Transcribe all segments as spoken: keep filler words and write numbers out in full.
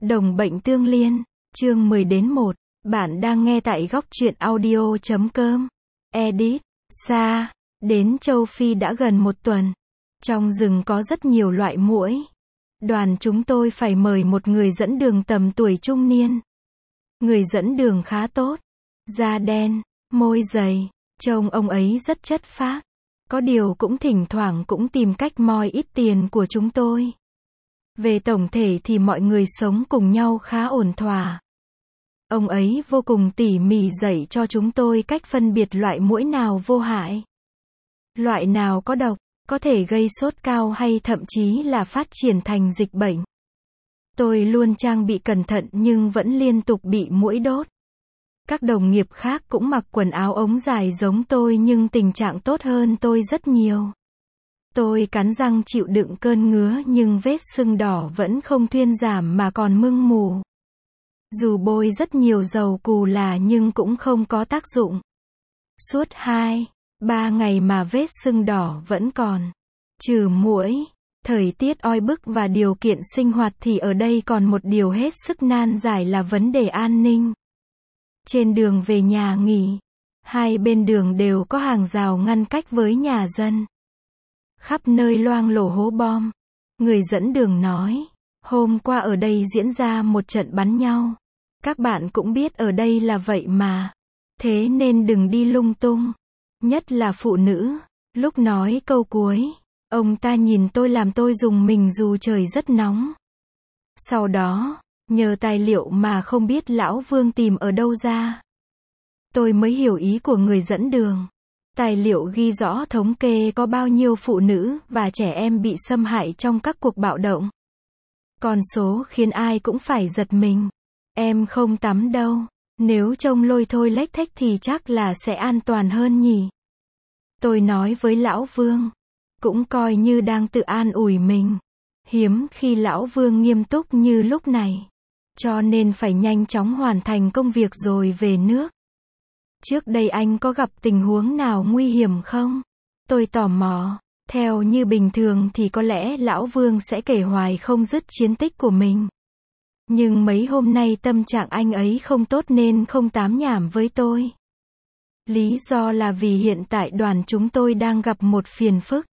Đồng bệnh tương liên, chương mười đến một. Bạn đang nghe tại góc truyện audio chấm com. Edit. Xa. Đến châu Phi đã gần một tuần. Trong rừng có rất nhiều loại muỗi. Đoàn chúng tôi phải mời một người dẫn đường tầm tuổi trung niên. Người dẫn đường khá tốt. Da đen, môi dày. Trông ông ấy rất chất phác. Có điều cũng thỉnh thoảng cũng tìm cách moi ít tiền của chúng tôi. Về tổng thể thì mọi người sống cùng nhau khá ổn thỏa. Ông ấy vô cùng tỉ mỉ dạy cho chúng tôi cách phân biệt loại muỗi nào vô hại, loại nào có độc, có thể gây sốt cao hay thậm chí là phát triển thành dịch bệnh. Tôi luôn trang bị cẩn thận nhưng vẫn liên tục bị muỗi đốt. Các đồng nghiệp khác cũng mặc quần áo ống dài giống tôi nhưng tình trạng tốt hơn tôi rất nhiều. Tôi cắn răng chịu đựng cơn ngứa nhưng vết sưng đỏ vẫn không thuyên giảm mà còn mưng mù. Dù bôi rất nhiều dầu cù là nhưng cũng không có tác dụng. Suốt hai, ba ngày mà vết sưng đỏ vẫn còn. Trừ muỗi, thời tiết oi bức và điều kiện sinh hoạt thì ở đây còn một điều hết sức nan giải là vấn đề an ninh. Trên đường về nhà nghỉ, hai bên đường đều có hàng rào ngăn cách với nhà dân. Khắp nơi loang lổ hố bom. Người dẫn đường nói, hôm qua ở đây diễn ra một trận bắn nhau. Các bạn cũng biết ở đây là vậy mà. Thế nên đừng đi lung tung. Nhất là phụ nữ. Lúc nói câu cuối, ông ta nhìn tôi làm tôi rùng mình dù trời rất nóng. Sau đó, nhờ tài liệu mà không biết lão Vương tìm ở đâu ra, tôi mới hiểu ý của người dẫn đường. Tài liệu ghi rõ thống kê có bao nhiêu phụ nữ và trẻ em bị xâm hại trong các cuộc bạo động. Con số khiến ai cũng phải giật mình. Em không tắm đâu. Nếu trông lôi thôi lếch thếch thì chắc là sẽ an toàn hơn nhỉ. Tôi nói với lão Vương. Cũng coi như đang tự an ủi mình. Hiếm khi lão Vương nghiêm túc như lúc này. Cho nên phải nhanh chóng hoàn thành công việc rồi về nước. Trước đây anh có gặp tình huống nào nguy hiểm không? Tôi tò mò. Theo như bình thường thì có lẽ lão Vương sẽ kể hoài không dứt chiến tích của mình. Nhưng mấy hôm nay tâm trạng anh ấy không tốt nên không tám nhảm với tôi. Lý do là vì hiện tại đoàn chúng tôi đang gặp một phiền phức.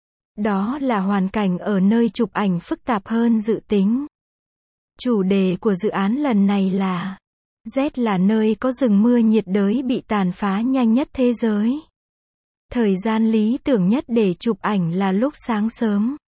Đó là hoàn cảnh ở nơi chụp ảnh phức tạp hơn dự tính. Chủ đề của dự án lần này là Z là nơi có rừng mưa nhiệt đới bị tàn phá nhanh nhất thế giới. Thời gian lý tưởng nhất để chụp ảnh là lúc sáng sớm.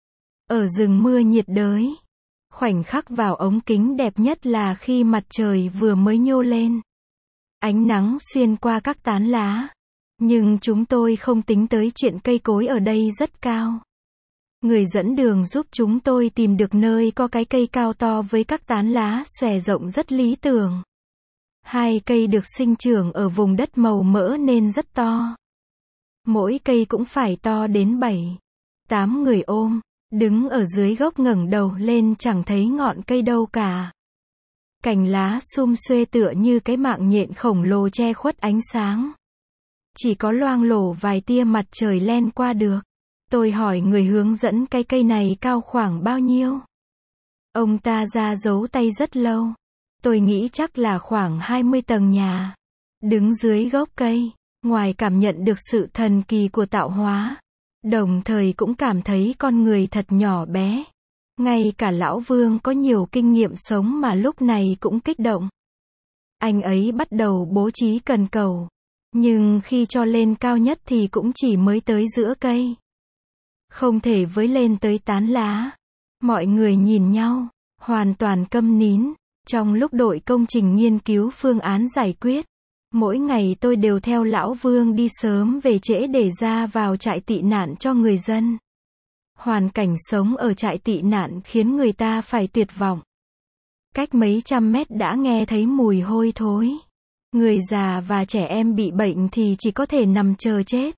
Ở rừng mưa nhiệt đới, khoảnh khắc vào ống kính đẹp nhất là khi mặt trời vừa mới nhô lên. Ánh nắng xuyên qua các tán lá. Nhưng chúng tôi không tính tới chuyện cây cối ở đây rất cao. Người dẫn đường giúp chúng tôi tìm được nơi có cái cây cao to với các tán lá xòe rộng rất lý tưởng. Hai cây được sinh trưởng ở vùng đất màu mỡ nên rất to. Mỗi cây cũng phải to đến bảy, tám người ôm, đứng ở dưới gốc ngẩng đầu lên chẳng thấy ngọn cây đâu cả. Cành lá sum xuê tựa như cái mạng nhện khổng lồ che khuất ánh sáng. Chỉ có loang lổ vài tia mặt trời len qua được. Tôi hỏi người hướng dẫn cái cây này cao khoảng bao nhiêu. Ông ta ra dấu tay rất lâu. Tôi nghĩ chắc là khoảng hai mươi tầng nhà. Đứng dưới gốc cây, ngoài cảm nhận được sự thần kỳ của tạo hóa, đồng thời cũng cảm thấy con người thật nhỏ bé. Ngay cả lão Vương có nhiều kinh nghiệm sống mà lúc này cũng kích động. Anh ấy bắt đầu bố trí cần cầu. Nhưng khi cho lên cao nhất thì cũng chỉ mới tới giữa cây. Không thể với lên tới tán lá. Mọi người nhìn nhau, hoàn toàn câm nín. Trong lúc đội công trình nghiên cứu phương án giải quyết, mỗi ngày tôi đều theo lão Vương đi sớm về trễ để ra vào trại tị nạn cho người dân. Hoàn cảnh sống ở trại tị nạn khiến người ta phải tuyệt vọng. Cách mấy trăm mét đã nghe thấy mùi hôi thối. Người già và trẻ em bị bệnh thì chỉ có thể nằm chờ chết.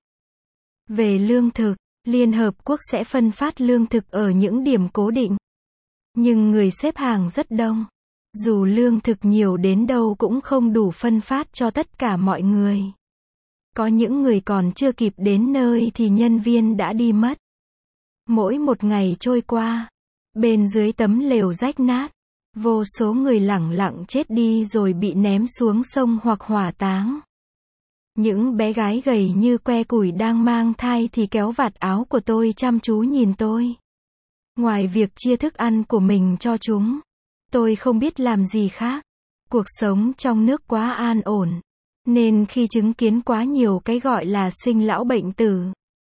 Về lương thực, Liên Hợp Quốc sẽ phân phát lương thực ở những điểm cố định. Nhưng người xếp hàng rất đông. Dù lương thực nhiều đến đâu cũng không đủ phân phát cho tất cả mọi người. Có những người còn chưa kịp đến nơi thì nhân viên đã đi mất. Mỗi một ngày trôi qua, bên dưới tấm lều rách nát, Vô số người lẳng lặng chết đi rồi bị ném xuống sông hoặc hỏa táng. Những bé gái gầy như que củi đang mang thai thì kéo vạt áo của tôi chăm chú nhìn tôi. Ngoài việc chia thức ăn của mình cho chúng, tôi không biết làm gì khác. Cuộc sống trong nước quá an ổn, nên khi chứng kiến quá nhiều cái gọi là sinh lão bệnh tử,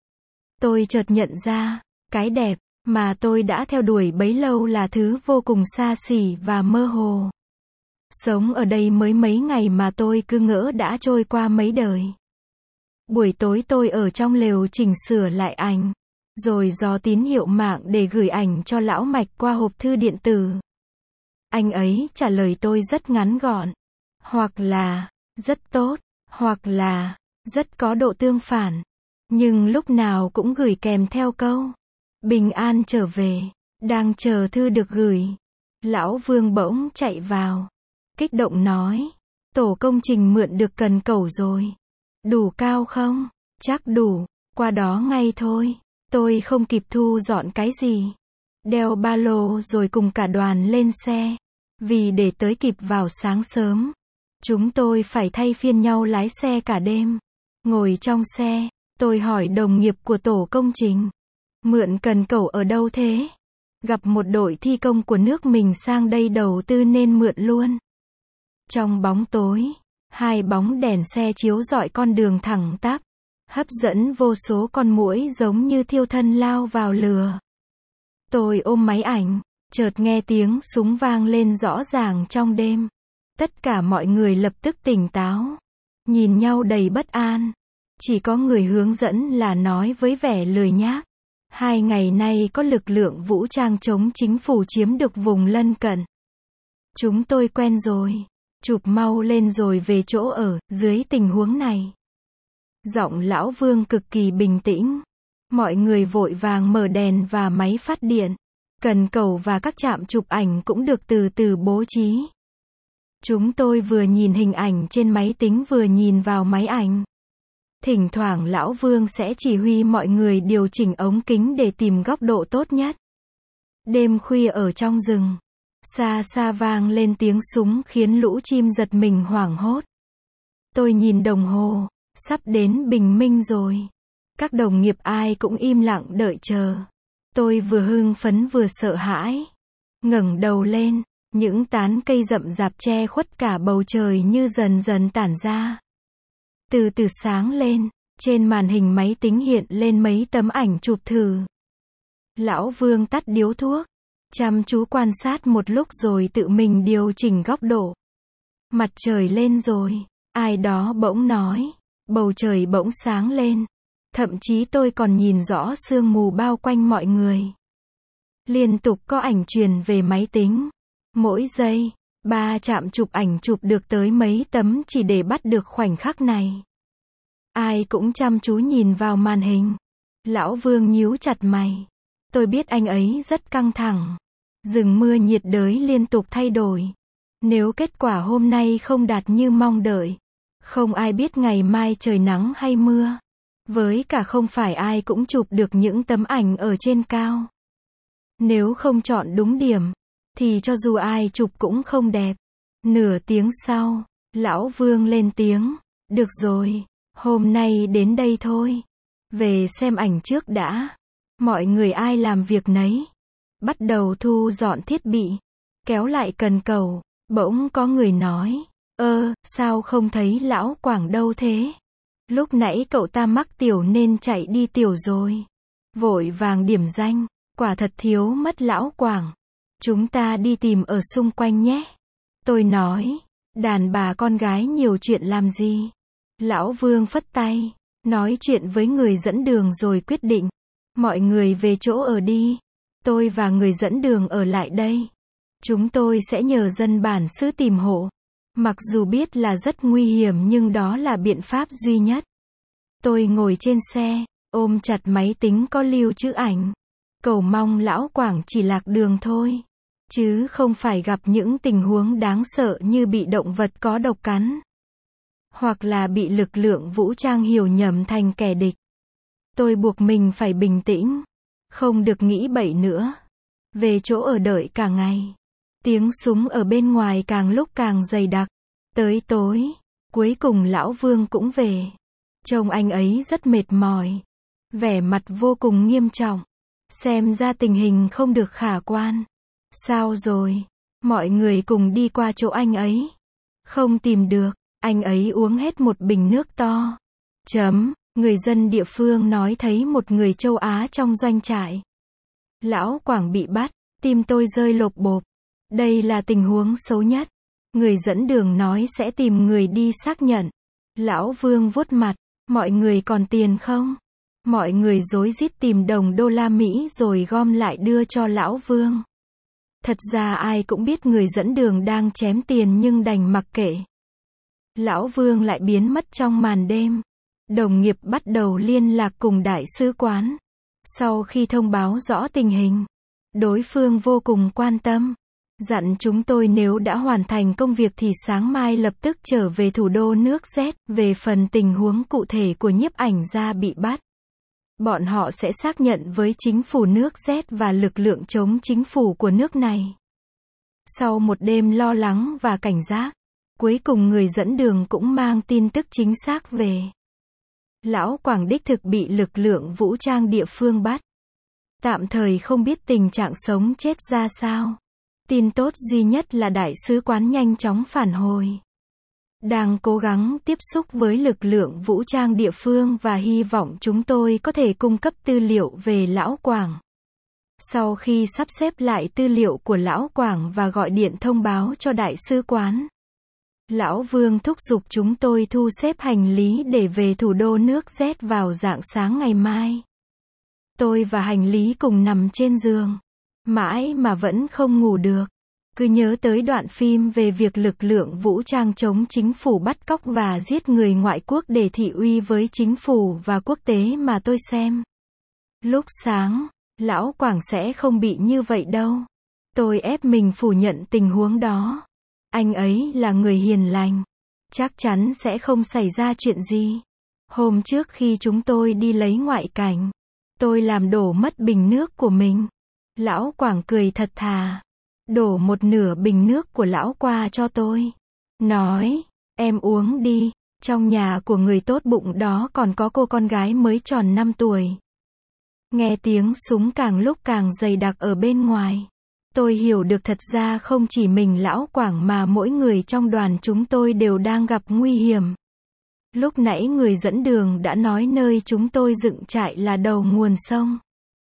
tôi chợt nhận ra, cái đẹp mà tôi đã theo đuổi bấy lâu là thứ vô cùng xa xỉ và mơ hồ. Sống ở đây mới mấy ngày mà tôi cứ ngỡ đã trôi qua mấy đời. Buổi tối tôi ở trong lều chỉnh sửa lại ảnh, rồi dò tín hiệu mạng để gửi ảnh cho lão Mạch qua hộp thư điện tử. Anh ấy trả lời tôi rất ngắn gọn, hoặc là rất tốt, hoặc là rất có độ tương phản, nhưng lúc nào cũng gửi kèm theo câu bình an trở về, đang chờ thư được gửi. Lão Vương bỗng chạy vào, kích động nói, tổ công trình mượn được cần cẩu rồi. Đủ cao không? Chắc đủ, qua đó ngay thôi. Tôi không kịp thu dọn cái gì, đeo ba lô rồi cùng cả đoàn lên xe. Vì để tới kịp vào sáng sớm, chúng tôi phải thay phiên nhau lái xe cả đêm. Ngồi trong xe, tôi hỏi đồng nghiệp của tổ công trình, mượn cần cẩu ở đâu thế? Gặp một đội thi công của nước mình sang đây đầu tư nên mượn luôn. Trong bóng tối, hai bóng đèn xe chiếu rọi con đường thẳng tắp, hấp dẫn vô số con muỗi giống như thiêu thân lao vào lửa. Tôi ôm máy ảnh, chợt nghe tiếng súng vang lên rõ ràng trong đêm. Tất cả mọi người lập tức tỉnh táo, nhìn nhau đầy bất an. Chỉ có người hướng dẫn là nói với vẻ lười nhác, hai ngày nay có lực lượng vũ trang chống chính phủ chiếm được vùng lân cận. Chúng tôi quen rồi, chụp mau lên rồi về chỗ ở. Dưới tình huống này, giọng lão Vương cực kỳ bình tĩnh. Mọi người vội vàng mở đèn và máy phát điện. Cần cẩu và các trạm chụp ảnh cũng được từ từ bố trí. Chúng tôi vừa nhìn hình ảnh trên máy tính vừa nhìn vào máy ảnh. Thỉnh thoảng lão Vương sẽ chỉ huy mọi người điều chỉnh ống kính để tìm góc độ tốt nhất. Đêm khuya ở trong rừng, xa xa vang lên tiếng súng khiến lũ chim giật mình hoảng hốt. Tôi nhìn đồng hồ, sắp đến bình minh rồi. Các đồng nghiệp ai cũng im lặng đợi chờ. Tôi vừa hưng phấn vừa sợ hãi. Ngẩng đầu lên, những tán cây rậm rạp che khuất cả bầu trời như dần dần tản ra. Từ từ sáng lên, trên màn hình máy tính hiện lên mấy tấm ảnh chụp thử. Lão Vương tắt điếu thuốc, chăm chú quan sát một lúc rồi tự mình điều chỉnh góc độ. Mặt trời lên rồi, ai đó bỗng nói. Bầu trời bỗng sáng lên. Thậm chí tôi còn nhìn rõ sương mù bao quanh mọi người. Liên tục có ảnh truyền về máy tính. Mỗi giây, ba trạm chụp ảnh chụp được tới mấy tấm chỉ để bắt được khoảnh khắc này. Ai cũng chăm chú nhìn vào màn hình. Lão Vương nhíu chặt mày. Tôi biết anh ấy rất căng thẳng. Rừng mưa nhiệt đới liên tục thay đổi. Nếu kết quả hôm nay không đạt như mong đợi, không ai biết ngày mai trời nắng hay mưa. Với cả không phải ai cũng chụp được những tấm ảnh ở trên cao. Nếu không chọn đúng điểm, thì cho dù ai chụp cũng không đẹp. Nửa tiếng sau, lão Vương lên tiếng. Được rồi, hôm nay đến đây thôi. Về xem ảnh trước đã. Mọi người ai làm việc nấy. Bắt đầu thu dọn thiết bị. Kéo lại cần cẩu. Bỗng có người nói. Ơ, sao không thấy lão Quảng đâu thế? Lúc nãy cậu ta mắc tiểu nên chạy đi tiểu rồi. Vội vàng điểm danh. Quả thật thiếu mất lão Quảng. Chúng ta đi tìm ở xung quanh nhé. Tôi nói. Đàn bà con gái nhiều chuyện làm gì? Lão Vương phất tay. Nói chuyện với người dẫn đường rồi quyết định. Mọi người về chỗ ở đi. Tôi và người dẫn đường ở lại đây. Chúng tôi sẽ nhờ dân bản xứ tìm hộ. Mặc dù biết là rất nguy hiểm nhưng đó là biện pháp duy nhất. Tôi ngồi trên xe, ôm chặt máy tính có lưu trữ ảnh. Cầu mong lão Quảng chỉ lạc đường thôi. Chứ không phải gặp những tình huống đáng sợ như bị động vật có độc cắn. Hoặc là bị lực lượng vũ trang hiểu nhầm thành kẻ địch. Tôi buộc mình phải bình tĩnh. Không được nghĩ bậy nữa. Về chỗ ở đợi cả ngày. Tiếng súng ở bên ngoài càng lúc càng dày đặc. Tới tối, cuối cùng lão Vương cũng về. Trông anh ấy rất mệt mỏi. Vẻ mặt vô cùng nghiêm trọng. Xem ra tình hình không được khả quan. Sao rồi? Mọi người cùng đi qua chỗ anh ấy. Không tìm được, anh ấy uống hết một bình nước to. Chấm, người dân địa phương nói thấy một người châu Á trong doanh trại. Lão Quảng bị bắt, tim tôi rơi lộp bộp. Đây là tình huống xấu nhất. Người dẫn đường nói sẽ tìm người đi xác nhận. Lão Vương vuốt mặt, mọi người còn tiền không? Mọi người rối rít tìm đồng đô la Mỹ rồi gom lại đưa cho Lão Vương. Thật ra ai cũng biết người dẫn đường đang chém tiền nhưng đành mặc kệ. Lão Vương lại biến mất trong màn đêm. Đồng nghiệp bắt đầu liên lạc cùng đại sứ quán. Sau khi thông báo rõ tình hình, đối phương vô cùng quan tâm. Dặn chúng tôi nếu đã hoàn thành công việc thì sáng mai lập tức trở về thủ đô nước Z. Về phần tình huống cụ thể của nhiếp ảnh gia bị bắt, bọn họ sẽ xác nhận với chính phủ nước Z và lực lượng chống chính phủ của nước này. Sau một đêm lo lắng và cảnh giác, cuối cùng người dẫn đường cũng mang tin tức chính xác về. Lão Quảng đích thực bị lực lượng vũ trang địa phương bắt. Tạm thời không biết tình trạng sống chết ra sao. Tin tốt duy nhất là đại sứ quán nhanh chóng phản hồi. Đang cố gắng tiếp xúc với lực lượng vũ trang địa phương và hy vọng chúng tôi có thể cung cấp tư liệu về Lão Quảng. Sau khi sắp xếp lại tư liệu của Lão Quảng và gọi điện thông báo cho đại sứ quán, Lão Vương thúc giục chúng tôi thu xếp hành lý để về thủ đô nước Z vào rạng sáng ngày mai. Tôi và hành lý cùng nằm trên giường. Mãi mà vẫn không ngủ được. Cứ nhớ tới đoạn phim về việc lực lượng vũ trang chống chính phủ bắt cóc và giết người ngoại quốc để thị uy với chính phủ và quốc tế mà tôi xem. Lúc sáng, Lão Quảng sẽ không bị như vậy đâu. Tôi ép mình phủ nhận tình huống đó. Anh ấy là người hiền lành. Chắc chắn sẽ không xảy ra chuyện gì. Hôm trước khi chúng tôi đi lấy ngoại cảnh, tôi làm đổ mất bình nước của mình. Lão Quảng cười thật thà. Đổ một nửa bình nước của lão qua cho tôi. Nói, em uống đi. Trong nhà của người tốt bụng đó còn có cô con gái mới tròn năm tuổi. Nghe tiếng súng càng lúc càng dày đặc ở bên ngoài. Tôi hiểu được thật ra không chỉ mình Lão Quảng mà mỗi người trong đoàn chúng tôi đều đang gặp nguy hiểm. Lúc nãy người dẫn đường đã nói nơi chúng tôi dựng trại là đầu nguồn sông.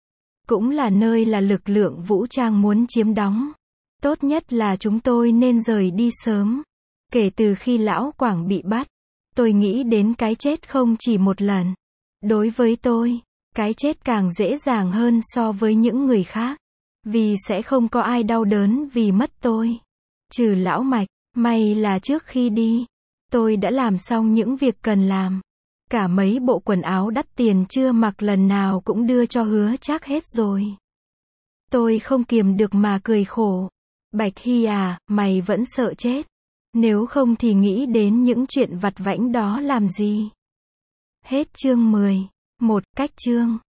Cũng là nơi là lực lượng vũ trang muốn chiếm đóng. Tốt nhất là chúng tôi nên rời đi sớm. Kể từ khi Lão Quảng bị bắt, tôi nghĩ đến cái chết không chỉ một lần. Đối với tôi, cái chết càng dễ dàng hơn so với những người khác. Vì sẽ không có ai đau đớn vì mất tôi. Trừ Lão Mạch, may là trước khi đi, tôi đã làm xong những việc cần làm. Cả mấy bộ quần áo đắt tiền chưa mặc lần nào cũng đưa cho Hứa Trác hết rồi. Tôi không kiềm được mà cười khổ. Bạch Hy à, mày vẫn sợ chết. Nếu không thì nghĩ đến những chuyện vặt vãnh đó làm gì. Hết chương mười. Một cách chương.